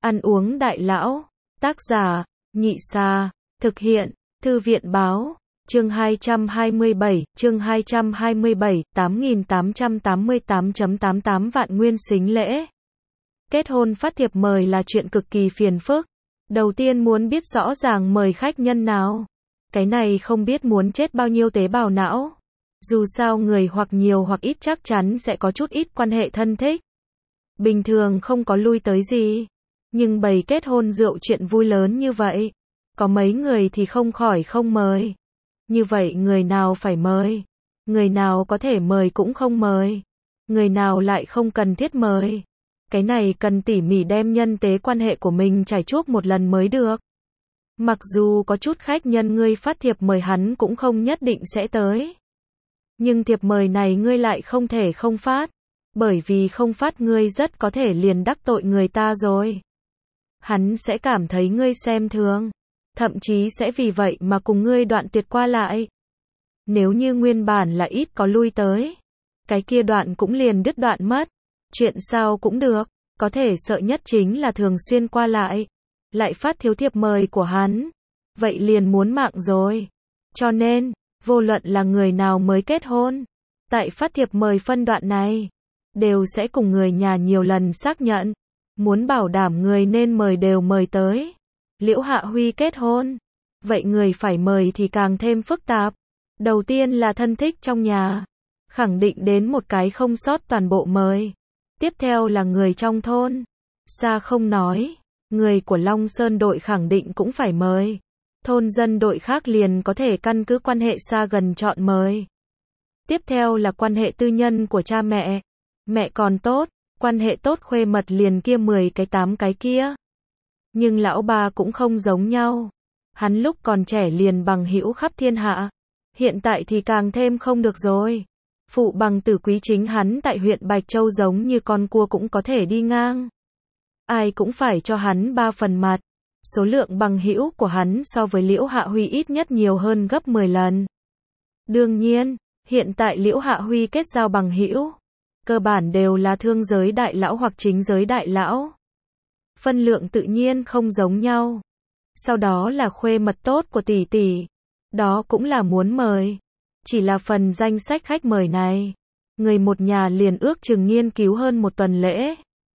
Ăn uống đại lão. Tác giả, Nhị Sa. Thực hiện, Thư viện báo. Chương 227, chương 227, 8888.88 vạn nguyên sính lễ. Kết hôn phát thiệp mời là chuyện cực kỳ phiền phức. Đầu tiên muốn biết rõ ràng mời khách nhân nào. Cái này không biết muốn chết bao nhiêu tế bào não. Dù sao người hoặc nhiều hoặc ít chắc chắn sẽ có chút ít quan hệ thân thích. Bình thường không có lui tới gì. Nhưng bày kết hôn rượu chuyện vui lớn như vậy. Có mấy người thì không khỏi không mời. Như vậy người nào phải mời? Người nào có thể mời cũng không mời. Người nào lại không cần thiết mời. Cái này cần tỉ mỉ đem nhân tế quan hệ của mình trải chuốt một lần mới được. Mặc dù có chút khách nhân ngươi phát thiệp mời hắn cũng không nhất định sẽ tới. Nhưng thiệp mời này ngươi lại không thể không phát. Bởi vì không phát ngươi rất có thể liền đắc tội người ta rồi. Hắn sẽ cảm thấy ngươi xem thường. Thậm chí sẽ vì vậy mà cùng ngươi đoạn tuyệt qua lại. Nếu như nguyên bản là ít có lui tới. Cái kia đoạn cũng liền đứt đoạn mất. Chuyện sao cũng được. Có thể sợ nhất chính là thường xuyên qua lại. Lại phát thiếu thiệp mời của hắn. Vậy liền muốn mạng rồi. Cho nên, vô luận là người nào mới kết hôn. Tại phát thiệp mời phân đoạn này. Đều sẽ cùng người nhà nhiều lần xác nhận. Muốn bảo đảm người nên mời đều mời tới. Liễu Hạ Huy kết hôn. Vậy người phải mời thì càng thêm phức tạp. Đầu tiên là thân thích trong nhà. Khẳng định đến một cái không sót toàn bộ mời. Tiếp theo là người trong thôn. Xa không nói. Người của Long Sơn đội khẳng định cũng phải mời. Thôn dân đội khác liền có thể căn cứ quan hệ xa gần chọn mời. Tiếp theo là quan hệ tư nhân của cha mẹ. Mẹ còn tốt. Quan hệ tốt khuê mật liền kia 10 cái 8 cái kia. Nhưng lão ba cũng không giống nhau. Hắn lúc còn trẻ liền bằng hữu khắp thiên hạ. Hiện tại thì càng thêm không được rồi. Phụ bằng tử quý chính hắn tại huyện Bạch Châu giống như con cua cũng có thể đi ngang. Ai cũng phải cho hắn 3 phần mặt. Số lượng bằng hữu của hắn so với Liễu Hạ Huy ít nhất nhiều hơn gấp 10 lần. Đương nhiên, hiện tại Liễu Hạ Huy kết giao bằng hữu. Cơ bản đều là thương giới đại lão hoặc chính giới đại lão. Phân lượng tự nhiên không giống nhau. Sau đó là khuê mật tốt của tỷ tỷ. Đó cũng là muốn mời. Chỉ là phần danh sách khách mời này. Người một nhà liền ước chừng nghiên cứu hơn 1 tuần lễ.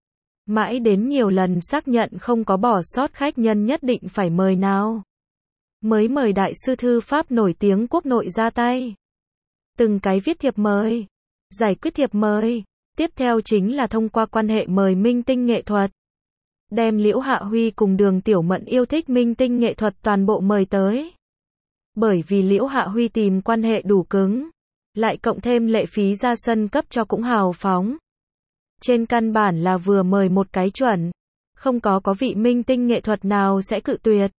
Mãi đến nhiều lần xác nhận không có bỏ sót khách nhân nhất định phải mời nào. Mới mời đại sư thư pháp nổi tiếng quốc nội ra tay. Từng cái viết thiệp mời. Giải quyết thiệp mời. Tiếp theo chính là thông qua quan hệ mời minh tinh nghệ thuật. Đem Liễu Hạ Huy cùng Đường Tiểu Mẫn yêu thích minh tinh nghệ thuật toàn bộ mời tới. Bởi vì Liễu Hạ Huy tìm quan hệ đủ cứng. Lại cộng thêm lệ phí ra sân cấp cho cũng hào phóng. Trên căn bản là vừa mời một cái chuẩn. Không có vị minh tinh nghệ thuật nào sẽ cự tuyệt.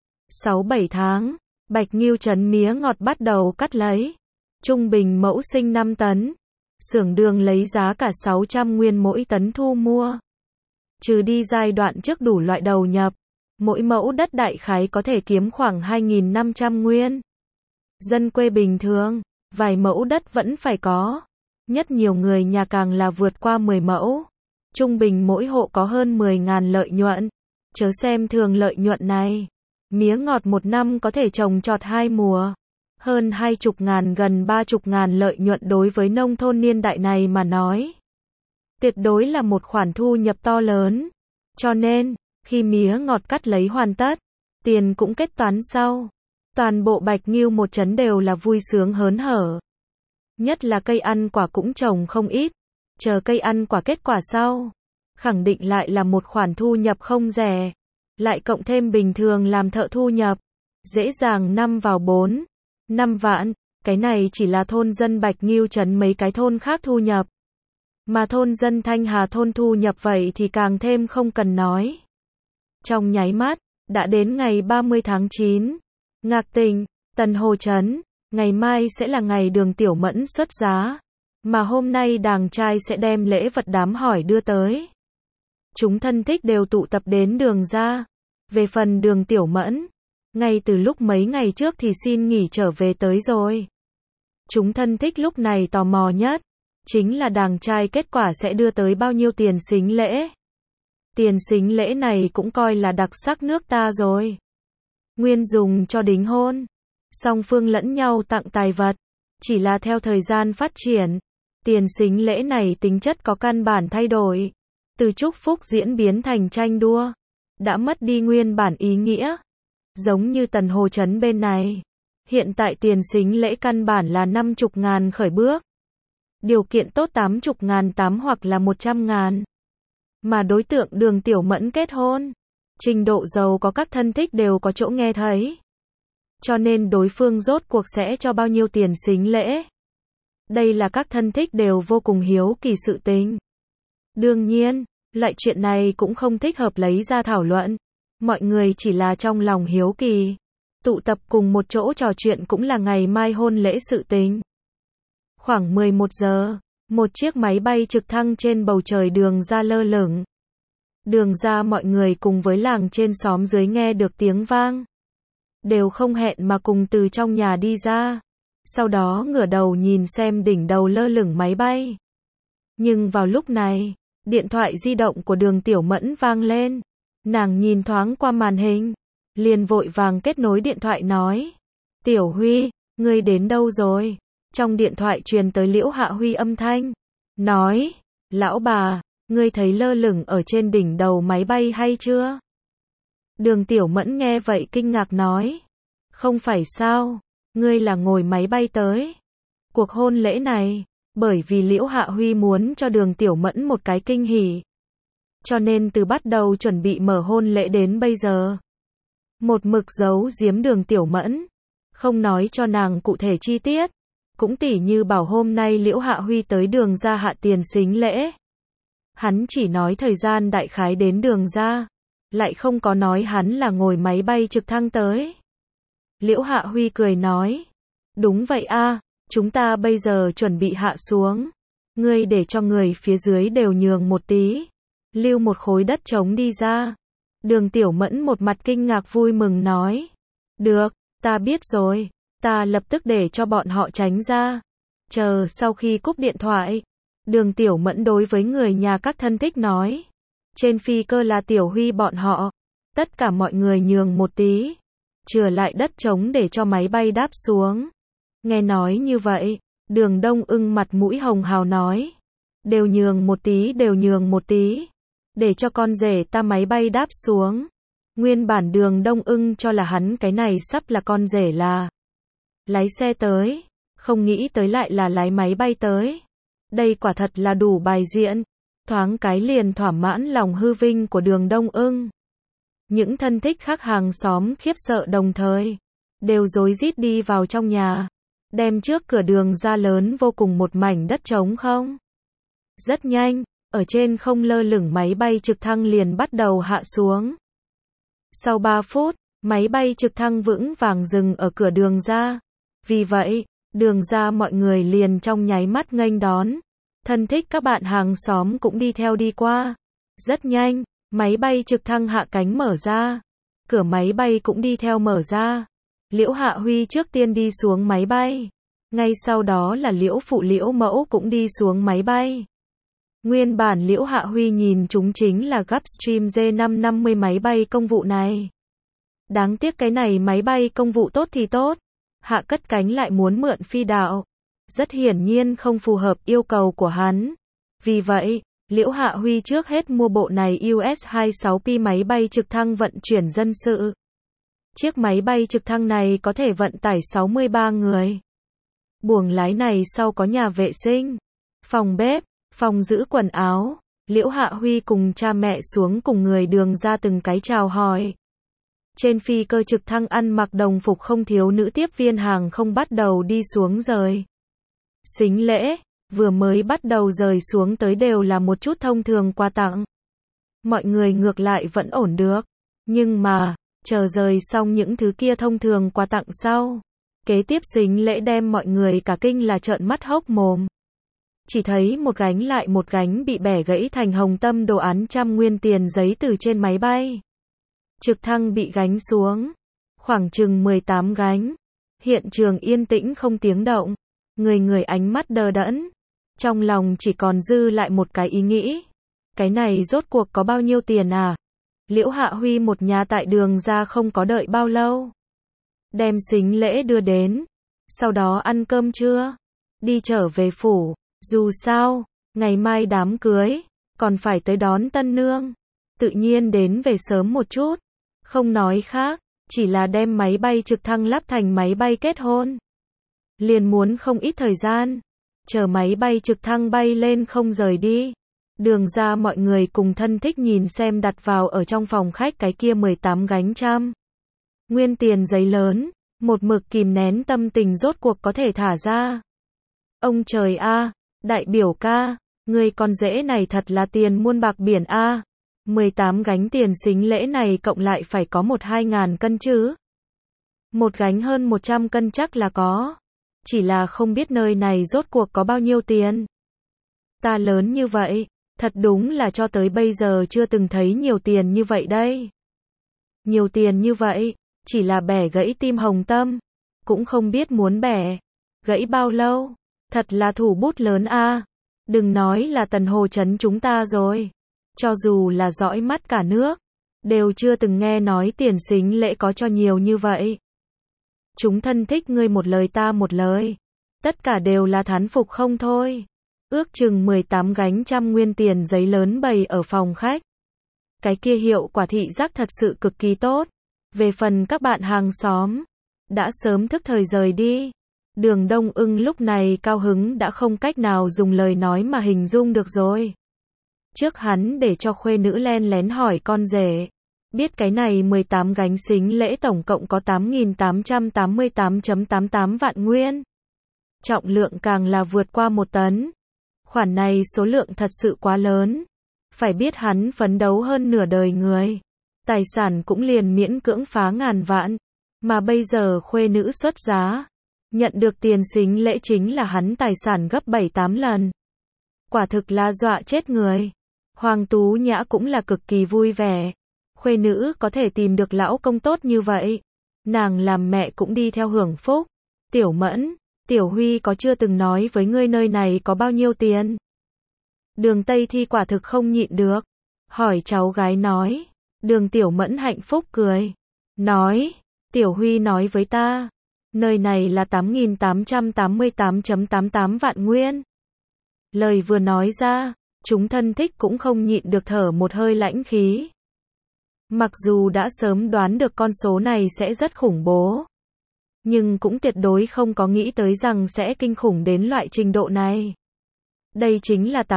6-7 tháng, Bạch Nghiêu trấn mía ngọt bắt đầu cắt lấy. Trung bình mẫu sinh 5 tấn. Xưởng Đường lấy giá cả 600 nguyên mỗi tấn thu mua. Trừ đi giai đoạn trước đủ loại đầu nhập. Mỗi mẫu đất đại khái có thể kiếm khoảng 2.500 nguyên. Dân quê bình thường, vài mẫu đất vẫn phải có. Nhất nhiều người nhà càng là vượt qua 10 mẫu. Trung bình mỗi hộ có hơn 10.000 lợi nhuận. Chớ xem thường lợi nhuận này. Mía ngọt một năm có thể trồng trọt 2 mùa. Hơn 20.000 gần 30.000 lợi nhuận đối với nông thôn niên đại này mà nói. Tuyệt đối là một khoản thu nhập to lớn. Cho nên, khi mía ngọt cắt lấy hoàn tất, tiền cũng kết toán sau. Toàn bộ Bạch Nghiêu một trấn đều là vui sướng hớn hở. Nhất là cây ăn quả cũng trồng không ít. Chờ cây ăn quả kết quả sau. Khẳng định lại là một khoản thu nhập không rẻ. Lại cộng thêm bình thường làm thợ thu nhập. Dễ dàng năm vào 4-5 vạn. Cái này chỉ là thôn dân Bạch Nghiêu trấn mấy cái thôn khác thu nhập. Mà thôn dân Thanh Hà thôn thu nhập vậy thì càng thêm không cần nói. Trong nháy mắt, đã đến ngày 30 tháng 9. Ngạc Tình, Tần Hồ trấn. Ngày mai sẽ là ngày Đường Tiểu Mẫn xuất giá. Mà hôm nay đàng trai sẽ đem lễ vật đám hỏi đưa tới. Chúng thân thích đều tụ tập đến Đường ra. Về phần Đường Tiểu Mẫn, ngay từ lúc mấy ngày trước thì xin nghỉ trở về tới rồi. Chúng thân thích lúc này tò mò nhất. Chính là đàng trai kết quả sẽ đưa tới bao nhiêu tiền sính lễ. Tiền sính lễ này cũng coi là đặc sắc nước ta rồi. Nguyên dùng cho đính hôn. Song phương lẫn nhau tặng tài vật. Chỉ là theo thời gian phát triển, tiền sính lễ này tính chất có căn bản thay đổi. Từ chúc phúc diễn biến thành tranh đua. Đã mất đi nguyên bản ý nghĩa. Giống như Tần Hồ Trấn bên này. Hiện tại tiền sính lễ căn bản là 50.000 khởi bước. Điều kiện tốt 80.000 hoặc là 100.000. Mà đối tượng Đường Tiểu Mẫn kết hôn, trình độ giàu có các thân thích đều có chỗ nghe thấy. Cho nên đối phương rốt cuộc sẽ cho bao nhiêu tiền sính lễ. Đây là các thân thích đều vô cùng hiếu kỳ sự tình. Đương nhiên, loại chuyện này cũng không thích hợp lấy ra thảo luận. Mọi người chỉ là trong lòng hiếu kỳ. Tụ tập cùng một chỗ trò chuyện cũng là ngày mai hôn lễ sự tình. Khoảng 11 giờ, một chiếc máy bay trực thăng trên bầu trời Đường ra lơ lửng. Đường ra mọi người cùng với làng trên xóm dưới nghe được tiếng vang. Đều không hẹn mà cùng từ trong nhà đi ra. Sau đó ngửa đầu nhìn xem đỉnh đầu lơ lửng máy bay. Nhưng vào lúc này, điện thoại di động của Đường Tiểu Mẫn vang lên. Nàng nhìn thoáng qua màn hình, liền vội vàng kết nối điện thoại nói. Tiểu Huy, ngươi đến đâu rồi? Trong điện thoại truyền tới Liễu Hạ Huy âm thanh. Nói, lão bà, ngươi thấy lơ lửng ở trên đỉnh đầu máy bay hay chưa? Đường Tiểu Mẫn nghe vậy kinh ngạc nói. Không phải sao, ngươi là ngồi máy bay tới. Cuộc hôn lễ này, bởi vì Liễu Hạ Huy muốn cho Đường Tiểu Mẫn một cái kinh hỉ. Cho nên từ bắt đầu chuẩn bị mở hôn lễ đến bây giờ. Một mực giấu giếm Đường Tiểu Mẫn. Không nói cho nàng cụ thể chi tiết. Cũng tỉ như bảo hôm nay Liễu Hạ Huy tới Đường ra hạ tiền sính lễ. Hắn chỉ nói thời gian đại khái đến Đường ra. Lại không có nói hắn là ngồi máy bay trực thăng tới. Liễu Hạ Huy cười nói. Đúng vậy a, chúng ta bây giờ chuẩn bị hạ xuống. Ngươi để cho người phía dưới đều nhường một tí. Lưu một khối đất trống đi ra. Đường Tiểu Mẫn một mặt kinh ngạc vui mừng nói. Được, ta biết rồi. Ta lập tức để cho bọn họ tránh ra. Chờ sau khi cúp điện thoại. Đường Tiểu Mẫn đối với người nhà các thân thích nói. Trên phi cơ là Tiểu Huy bọn họ. Tất cả mọi người nhường một tí. Chừa lại đất trống để cho máy bay đáp xuống. Nghe nói như vậy, Đường Đông Ưng mặt mũi hồng hào nói. Đều nhường một tí, đều nhường một tí. Để cho con rể ta máy bay đáp xuống. Nguyên bản Đường Đông Ưng cho là hắn cái này sắp là con rể là lái xe tới. Không nghĩ tới lại là lái máy bay tới. Đây quả thật là đủ bài diễn. Thoáng cái liền thỏa mãn lòng hư vinh của Đường Đông Ưng. Những thân thích khác hàng xóm khiếp sợ đồng thời. Đều rối rít đi vào trong nhà. Đem trước cửa Đường ra lớn vô cùng một mảnh đất trống không. Rất nhanh, ở trên không lơ lửng máy bay trực thăng liền bắt đầu hạ xuống. Sau 3 phút, máy bay trực thăng vững vàng dừng ở cửa Đường ra. Vì vậy, Đường ra mọi người liền trong nháy mắt nghênh đón. Thân thích các bạn hàng xóm cũng đi theo đi qua. Rất nhanh, máy bay trực thăng hạ cánh mở ra. Cửa máy bay cũng đi theo mở ra. Liễu Hạ Huy trước tiên đi xuống máy bay. Ngay sau đó là Liễu Phụ Liễu Mẫu cũng đi xuống máy bay. Nguyên bản Liễu Hạ Huy nhìn chúng chính là Gulfstream G550 máy bay công vụ này. Đáng tiếc cái này máy bay công vụ tốt thì tốt. Hạ cất cánh lại muốn mượn phi đạo. Rất hiển nhiên không phù hợp yêu cầu của hắn. Vì vậy, Liễu Hạ Huy trước hết mua bộ này US-26P máy bay trực thăng vận chuyển dân sự. Chiếc máy bay trực thăng này có thể vận tải 63 người. Buồng lái này sau có nhà vệ sinh, phòng bếp, phòng giữ quần áo. Liễu Hạ Huy cùng cha mẹ xuống cùng người Đường ra từng cái chào hỏi. Trên phi cơ trực thăng ăn mặc đồng phục không thiếu nữ tiếp viên hàng không bắt đầu đi xuống rời. Sính lễ, vừa mới bắt đầu rời xuống tới đều là một chút thông thường quà tặng. Mọi người ngược lại vẫn ổn được. Nhưng mà, chờ rời xong những thứ kia thông thường quà tặng sau. Kế tiếp sính lễ đem mọi người cả kinh là trợn mắt hốc mồm. Chỉ thấy một gánh lại một gánh bị bẻ gãy thành hồng tâm đồ án 100 nguyên tiền giấy từ trên máy bay. Trực thăng bị gánh xuống. Khoảng chừng 18 gánh. Hiện trường yên tĩnh không tiếng động. Người người ánh mắt đờ đẫn. Trong lòng chỉ còn dư lại một cái ý nghĩ. Cái này rốt cuộc có bao nhiêu tiền à? Liễu Hạ Huy một nhà tại Đường ra không có đợi bao lâu. Đem sính lễ đưa đến. Sau đó ăn cơm trưa. Đi trở về phủ. Dù sao, ngày mai đám cưới. Còn phải tới đón tân nương. Tự nhiên đến về sớm một chút. Không nói khác. Chỉ là đem máy bay trực thăng lắp thành máy bay kết hôn. Liền muốn không ít thời gian. Chờ máy bay trực thăng bay lên không rời đi. Đường ra mọi người cùng thân thích nhìn xem đặt vào ở trong phòng khách cái kia 18 gánh trăm. Nguyên tiền giấy lớn, một mực kìm nén tâm tình rốt cuộc có thể thả ra. Ông trời a, đại biểu ca, người con rể này thật là tiền muôn bạc biển a. 18 gánh tiền sính lễ này cộng lại phải có 1-2 ngàn cân chứ. Một gánh hơn 100 cân chắc là có. Chỉ là không biết nơi này rốt cuộc có bao nhiêu tiền. Ta lớn như vậy, thật đúng là cho tới bây giờ chưa từng thấy nhiều tiền như vậy đây. Nhiều tiền như vậy, chỉ là bẻ gãy tim Hồng Tâm. Cũng không biết muốn bẻ gãy bao lâu. Thật là thủ bút lớn a. Đừng nói là Tần Hồ Trấn chúng ta rồi. Cho dù là dõi mắt cả nước, đều chưa từng nghe nói tiền sính lễ có cho nhiều như vậy. Chúng thân thích ngươi một lời ta một lời. Tất cả đều là thán phục không thôi. Ước chừng 18 gánh trăm nguyên tiền giấy lớn bày ở phòng khách. Cái kia hiệu quả thị giác thật sự cực kỳ tốt. Về phần các bạn hàng xóm, đã sớm thức thời rời đi. Đường Đông Ưng lúc này cao hứng đã không cách nào dùng lời nói mà hình dung được rồi. Trước hắn để cho khuê nữ len lén hỏi con rể. Biết cái này 18 gánh sính lễ tổng cộng có 8.888.88 vạn nguyên. Trọng lượng càng là vượt qua 1 tấn. Khoản này số lượng thật sự quá lớn. Phải biết hắn phấn đấu hơn nửa đời người. Tài sản cũng liền miễn cưỡng phá ngàn vạn. Mà bây giờ khuê nữ xuất giá. Nhận được tiền sính lễ chính là hắn tài sản gấp 7-8 lần. Quả thực là dọa chết người. Hoàng Tú Nhã cũng là cực kỳ vui vẻ. Khuê nữ có thể tìm được lão công tốt như vậy. Nàng làm mẹ cũng đi theo hưởng phúc. Tiểu Mẫn, Tiểu Huy có chưa từng nói với ngươi nơi này có bao nhiêu tiền? Đường Tây Thi quả thực không nhịn được. Hỏi cháu gái nói. Đường Tiểu Mẫn hạnh phúc cười. Nói, Tiểu Huy nói với ta. Nơi này là 8.888.88 vạn nguyên. Lời vừa nói ra, chúng thân thích cũng không nhịn được thở một hơi lãnh khí. Mặc dù đã sớm đoán được con số này sẽ rất khủng bố. Nhưng cũng tuyệt đối không có nghĩ tới rằng sẽ kinh khủng đến loại trình độ này. Đây chính là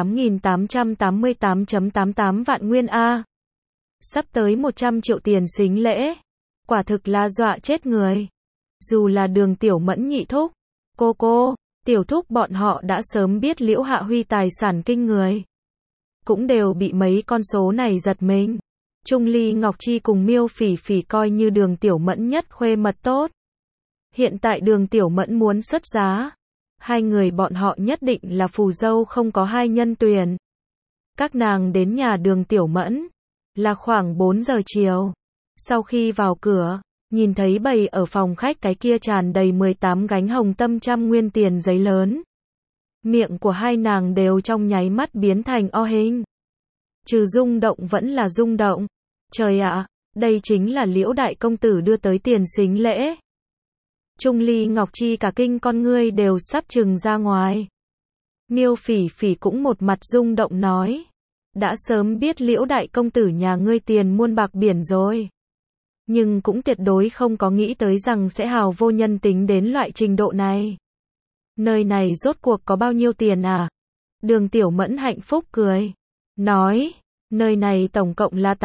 8.888.88 vạn nguyên A. Sắp tới 100 triệu tiền sính lễ. Quả thực là dọa chết người. Dù là Đường Tiểu Mẫn nhị thúc, cô, tiểu thúc bọn họ đã sớm biết Liễu Hạ Huy tài sản kinh người. Cũng đều bị mấy con số này giật mình. Trung Ly Ngọc Chi cùng Miêu Phỉ Phỉ coi như Đường Tiểu Mẫn nhất khuê mật tốt. Hiện tại Đường Tiểu Mẫn muốn xuất giá. Hai người bọn họ nhất định là phù dâu không có hai nhân tuyển. Các nàng đến nhà Đường Tiểu Mẫn là khoảng 4 giờ chiều. Sau khi vào cửa, nhìn thấy bày ở phòng khách cái kia tràn đầy 18 gánh Hồng Tâm trăm nguyên tiền giấy lớn. Miệng của hai nàng đều trong nháy mắt biến thành o hình. Trừ rung động vẫn là rung động. Trời ạ, đây chính là Liễu đại công tử đưa tới tiền sính lễ. Trung Ly Ngọc Chi cả kinh con ngươi đều sắp trừng ra ngoài. Miêu Phỉ Phỉ cũng một mặt rung động nói. Đã sớm biết Liễu đại công tử nhà ngươi tiền muôn bạc biển rồi. Nhưng cũng tuyệt đối không có nghĩ tới rằng sẽ hào vô nhân tính đến loại trình độ này. Nơi này rốt cuộc có bao nhiêu tiền à? Đường Tiểu Mẫn hạnh phúc cười. Nói, nơi này tổng cộng là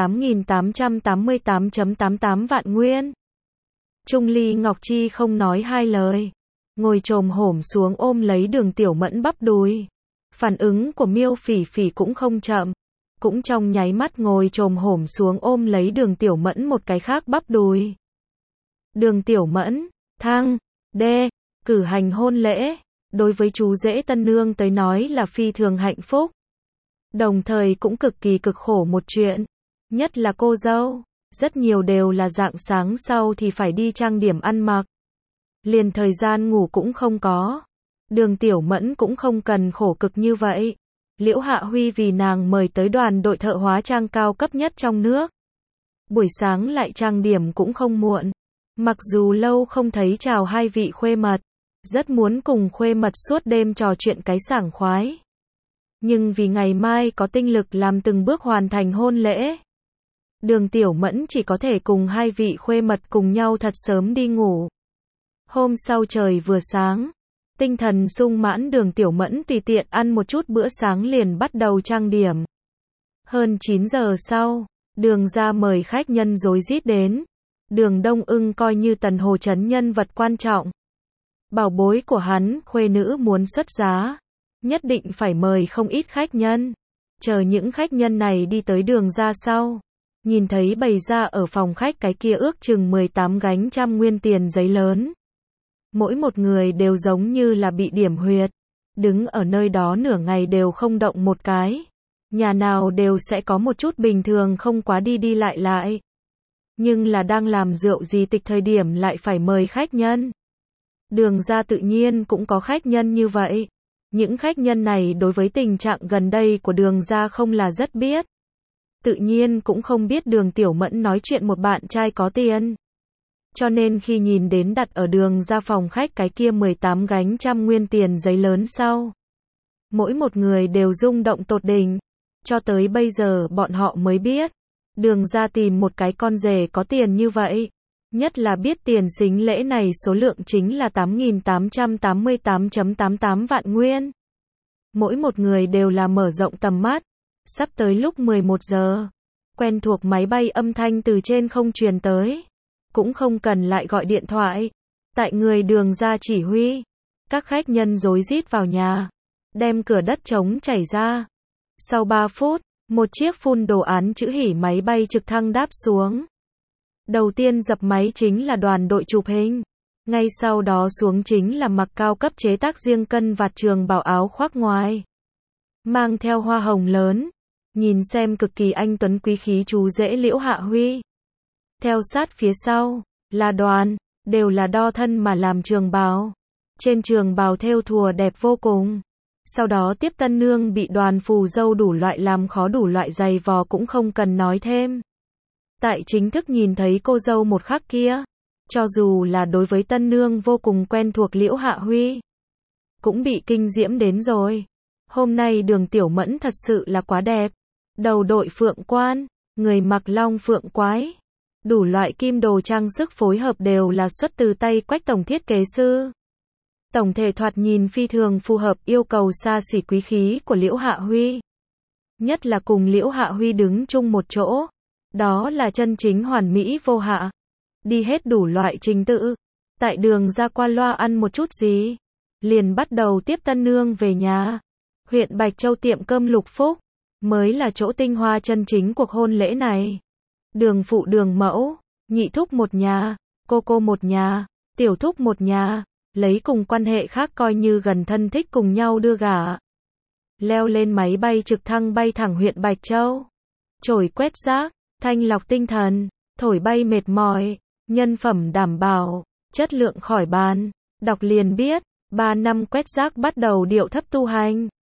8.888.88 vạn nguyên. Trung Ly Ngọc Chi không nói hai lời. Ngồi chồm hổm xuống ôm lấy Đường Tiểu Mẫn bắp đùi. Phản ứng của Miêu Phỉ Phỉ cũng không chậm. Cũng trong nháy mắt ngồi chồm hổm xuống ôm lấy Đường Tiểu Mẫn một cái khác bắp đùi. Đường Tiểu Mẫn, thăng, đê, cử hành hôn lễ. Đối với chú rể tân nương tới nói là phi thường hạnh phúc. Đồng thời cũng cực kỳ cực khổ một chuyện. Nhất là cô dâu. Rất nhiều đều là rạng sáng sau thì phải đi trang điểm ăn mặc. Liền thời gian ngủ cũng không có. Đường Tiểu Mẫn cũng không cần khổ cực như vậy. Liễu Hạ Huy vì nàng mời tới đoàn đội thợ hóa trang cao cấp nhất trong nước. Buổi sáng lại trang điểm cũng không muộn. Mặc dù lâu không thấy chào hai vị khuê mật, rất muốn cùng khuê mật suốt đêm trò chuyện cái sảng khoái. Nhưng vì ngày mai có tinh lực làm từng bước hoàn thành hôn lễ, Đường Tiểu Mẫn chỉ có thể cùng hai vị khuê mật cùng nhau thật sớm đi ngủ. Hôm sau trời vừa sáng, tinh thần sung mãn Đường Tiểu Mẫn tùy tiện ăn một chút bữa sáng liền bắt đầu trang điểm. Hơn 9 giờ sau, Đường gia mời khách nhân rối rít đến. Đường Đông Ưng coi như Tần Hồ Trấn nhân vật quan trọng. Bảo bối của hắn, khuê nữ muốn xuất giá, nhất định phải mời không ít khách nhân. Chờ những khách nhân này đi tới Đường gia sau, nhìn thấy bày ra ở phòng khách cái kia ước chừng 18 gánh trăm nguyên tiền giấy lớn. Mỗi một người đều giống như là bị điểm huyệt, đứng ở nơi đó nửa ngày đều không động một cái. Nhà nào đều sẽ có một chút bình thường không quá đi đi lại lại. Nhưng là đang làm rượu gì tịch thời điểm lại phải mời khách nhân. Đường gia tự nhiên cũng có khách nhân như vậy. Những khách nhân này đối với tình trạng gần đây của Đường gia không là rất biết. Tự nhiên cũng không biết Đường Tiểu Mẫn nói chuyện một bạn trai có tiền. Cho nên khi nhìn đến đặt ở Đường gia phòng khách cái kia 18 gánh trăm nguyên tiền giấy lớn sau, mỗi một người đều rung động tột đỉnh. Cho tới bây giờ bọn họ mới biết, Đường gia tìm một cái con rể có tiền như vậy. Nhất là biết tiền sính lễ này số lượng chính là 8.888.88 vạn nguyên. Mỗi một người đều là mở rộng tầm mắt. Sắp tới lúc 11 giờ, quen thuộc máy bay âm thanh từ trên không truyền tới. Cũng không cần lại gọi điện thoại. Tại người Đường gia chỉ huy, các khách nhân rối rít vào nhà, đem cửa đất trống chảy ra. Sau 3 phút, một chiếc phun đồ án chữ hỉ máy bay trực thăng đáp xuống. Đầu tiên dập máy chính là đoàn đội chụp hình. Ngay sau đó xuống chính là mặc cao cấp chế tác riêng cân vạt trường bảo áo khoác ngoài, mang theo hoa hồng lớn, nhìn xem cực kỳ anh tuấn quý khí chú rể Liễu Hạ Huy. Theo sát phía sau là đoàn, đều là đo thân mà làm trường bào. Trên trường bào thêu thùa đẹp vô cùng. Sau đó tiếp tân nương bị đoàn phù dâu đủ loại làm khó đủ loại giày vò cũng không cần nói thêm. Tại chính thức nhìn thấy cô dâu một khắc kia, cho dù là đối với tân nương vô cùng quen thuộc Liễu Hạ Huy, cũng bị kinh diễm đến rồi. Hôm nay Đường Tiểu Mẫn thật sự là quá đẹp. Đầu đội phượng quan, người mặc long phượng quái. Đủ loại kim đồ trang sức phối hợp đều là xuất từ tay Quách tổng thiết kế sư. Tổng thể thoạt nhìn phi thường phù hợp yêu cầu xa xỉ quý khí của Liễu Hạ Huy. Nhất là cùng Liễu Hạ Huy đứng chung một chỗ, đó là chân chính hoàn mỹ vô hạ. Đi hết đủ loại trình tự, tại Đường gia qua loa ăn một chút gì, liền bắt đầu tiếp tân nương về nhà. Huyện Bạch Châu tiệm cơm Lục Phúc mới là chỗ tinh hoa chân chính cuộc hôn lễ này. Đường phụ đường mẫu, nhị thúc một nhà, cô một nhà, tiểu thúc một nhà, lấy cùng quan hệ khác coi như gần thân thích cùng nhau đưa gả. Leo lên máy bay trực thăng bay thẳng huyện Bạch Châu. Chổi quét rác, thanh lọc tinh thần, thổi bay mệt mỏi, nhân phẩm đảm bảo, chất lượng khỏi bàn. Đọc liền biết, 3 năm quét rác bắt đầu điệu thấp tu hành.